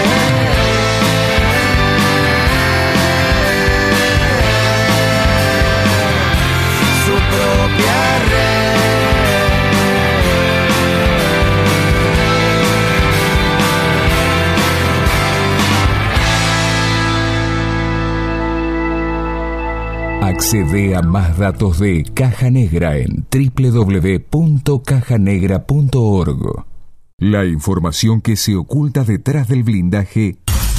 Su propia red. Accede a más datos de Caja Negra en doble u doble u doble u punto caja negra punto org. La información que se oculta detrás del blindaje,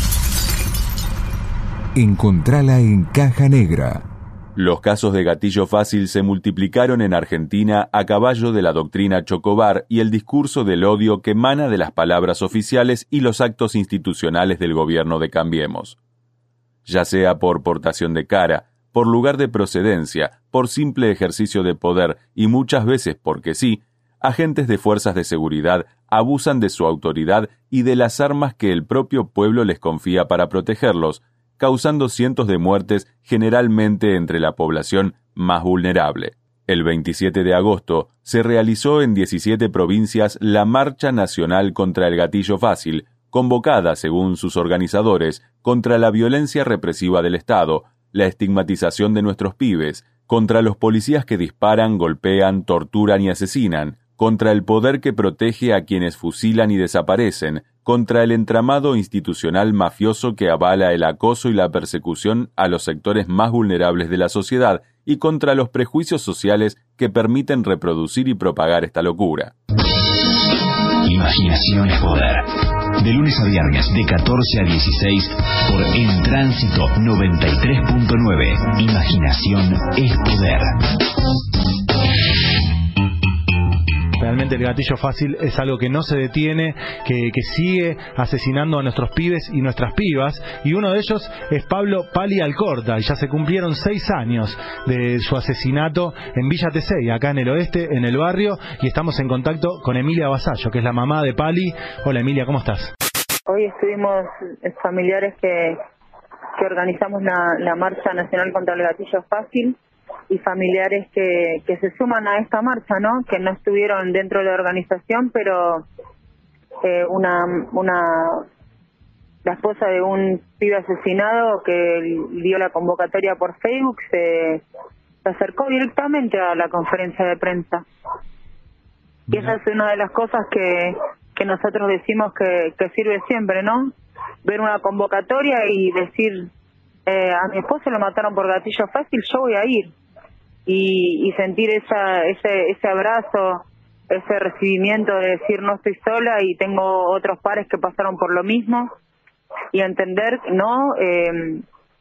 encontrala en Caja Negra. Los casos de gatillo fácil se multiplicaron en Argentina a caballo de la doctrina Chocobar y el discurso del odio que emana de las palabras oficiales y los actos institucionales del gobierno de Cambiemos. Ya sea por portación de cara, por lugar de procedencia, por simple ejercicio de poder y muchas veces porque sí, agentes de fuerzas de seguridad abusan de su autoridad y de las armas que el propio pueblo les confía para protegerlos, causando cientos de muertes generalmente entre la población más vulnerable. El veintisiete de agosto se realizó en diecisiete provincias la Marcha Nacional contra el Gatillo Fácil, convocada, según sus organizadores, contra la violencia represiva del Estado, la estigmatización de nuestros pibes, contra los policías que disparan, golpean, torturan y asesinan, contra el poder que protege a quienes fusilan y desaparecen, contra el entramado institucional mafioso que avala el acoso y la persecución a los sectores más vulnerables de la sociedad y contra los prejuicios sociales que permiten reproducir y propagar esta locura. Imaginación es poder. De lunes a viernes, de catorce a dieciséis, por En Tránsito noventa y tres punto nueve. Imaginación es poder. Realmente el gatillo fácil es algo que no se detiene, que, que sigue asesinando a nuestros pibes y nuestras pibas, y uno de ellos es Pablo Pali Alcorta, y ya se cumplieron seis años de su asesinato en Villa Tesey, acá en el oeste, en el barrio, y estamos en contacto con Emilia Vasallo, que es la mamá de Pali. Hola Emilia, ¿cómo estás? Hoy estuvimos familiares que, que organizamos la, la Marcha Nacional contra el Gatillo Fácil, y familiares que, que se suman a esta marcha, ¿no? Que no estuvieron dentro de la organización, pero eh, una una la esposa de un pibe asesinado que dio la convocatoria por Facebook se, se acercó directamente a la conferencia de prensa. Y esa es una de las cosas que, que nosotros decimos que, que sirve siempre, ¿no? Ver una convocatoria y decir, eh, a mi esposo lo mataron por gatillo fácil, yo voy a ir. Y, y sentir esa, ese, ese abrazo, ese recibimiento de decir no estoy sola y tengo otros pares que pasaron por lo mismo, y entender, ¿no? Eh,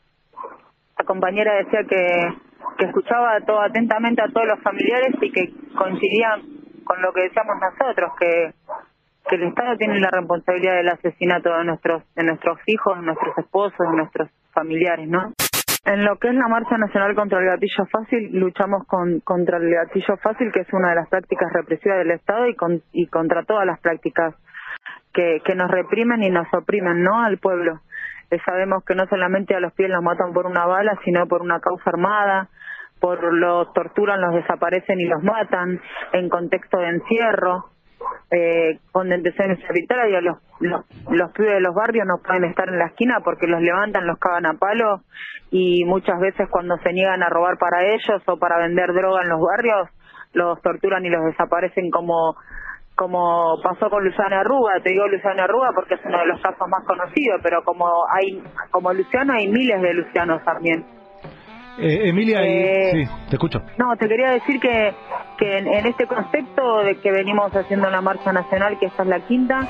la compañera decía que, que escuchaba todo atentamente a todos los familiares y que coincidían con lo que decíamos nosotros, que, que el Estado tiene la responsabilidad del asesinato de nuestros, de nuestros hijos, de nuestros esposos, de nuestros familiares, ¿no? En lo que es la Marcha Nacional contra el Gatillo Fácil, luchamos con, contra el gatillo fácil, que es una de las prácticas represivas del Estado, y, con, y contra todas las prácticas que, que nos reprimen y nos oprimen, ¿no? Al pueblo. Eh, sabemos que no solamente a los pibes los matan por una bala, sino por una causa armada, por los torturan, los desaparecen y los matan, en contexto de encierro, eh, con detenciones arbitrarias. Los, los, los pibes de los barrios no pueden estar en la esquina porque los levantan, los cagan a palo, y muchas veces cuando se niegan a robar para ellos o para vender droga en los barrios, los torturan y los desaparecen, como como pasó con Luciano Arruga. Te digo Luciano Arruga porque es uno de los casos más conocidos, pero como hay como Luciano hay miles de Lucianos también. Eh, Emilia, eh, y... sí, te escucho. No, te quería decir que, que en, en este concepto de que venimos haciendo la Marcha Nacional, que esta es la quinta,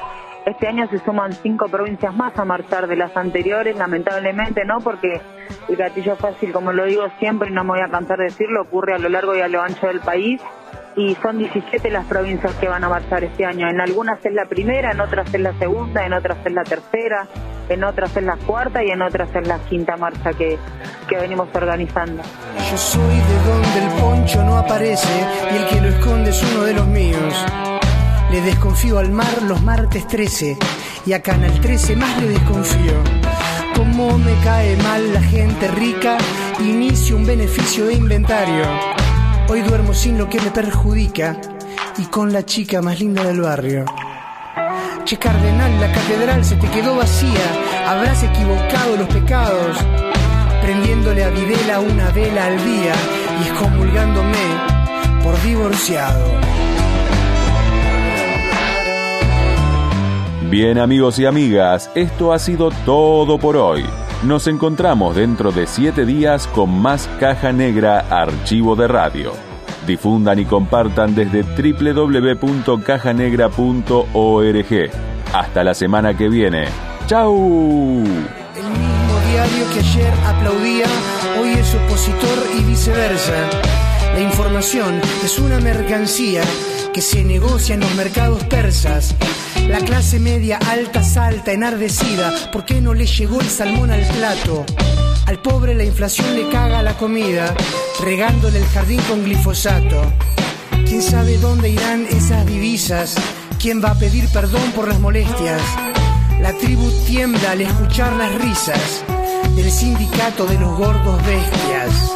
Este año se suman cinco provincias más a marchar de las anteriores, lamentablemente, ¿no? Porque el gatillo fácil, como lo digo siempre y no me voy a cansar de decirlo, ocurre a lo largo y a lo ancho del país. Y son diecisiete las provincias que van a marchar este año. En algunas es la primera, en otras es la segunda, en otras es la tercera, en otras es la cuarta y en otras es la quinta marcha que, que venimos organizando. Yo soy de donde el poncho no aparece y el que lo esconde es uno de los míos. Le desconfío al mar los martes trece y a Canal trece más le desconfío. Como me cae mal la gente rica, inicio un beneficio de inventario. Hoy duermo sin lo que me perjudica y con la chica más linda del barrio. Che cardenal, la catedral se te quedó vacía, habrás equivocado los pecados, prendiéndole a Videla una vela al día y excomulgándome por divorciado. Bien, amigos y amigas, esto ha sido todo por hoy. Nos encontramos dentro de siete días con más Caja Negra Archivo de Radio. Difundan y compartan desde doble u doble u doble u punto caja negra punto org. Hasta la semana que viene. ¡Chau! El mismo diario que ayer aplaudía, hoy es opositor y viceversa. La información es una mercancía que se negocia en los mercados persas. La clase media alta salta enardecida porque no le llegó el salmón al plato. Al pobre la inflación le caga la comida, regándole el jardín con glifosato. ¿Quién sabe dónde irán esas divisas? ¿Quién va a pedir perdón por las molestias? La tribu tiembla al escuchar las risas del sindicato de los gordos bestias.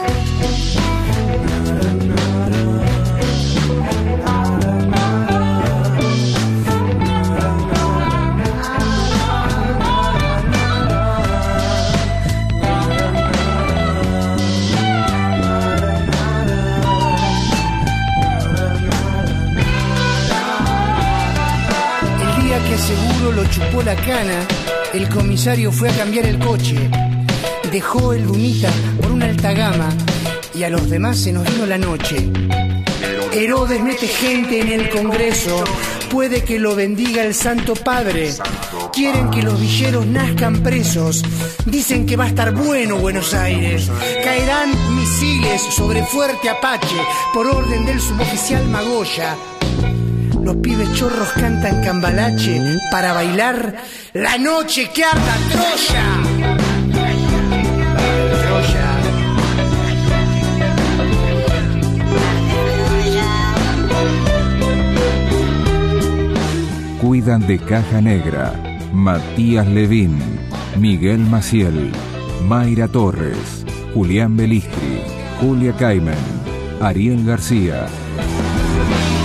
Seguro lo chupó la cana, el comisario fue a cambiar el coche, dejó el Dunita por una alta gama y a los demás se nos vino la noche. Herodes mete gente en el Congreso, puede que lo bendiga el Santo Padre. Quieren que los villeros nazcan presos, dicen que va a estar bueno Buenos Aires. Caerán misiles sobre Fuerte Apache por orden del suboficial Magoya. Los pibes chorros cantan cambalache para bailar La noche que arda Troya. Troya. Cuidan de Caja Negra Matías Levín, Miguel Maciel, Mayra Torres, Julián Belistri, Julia Caimen, Ariel García.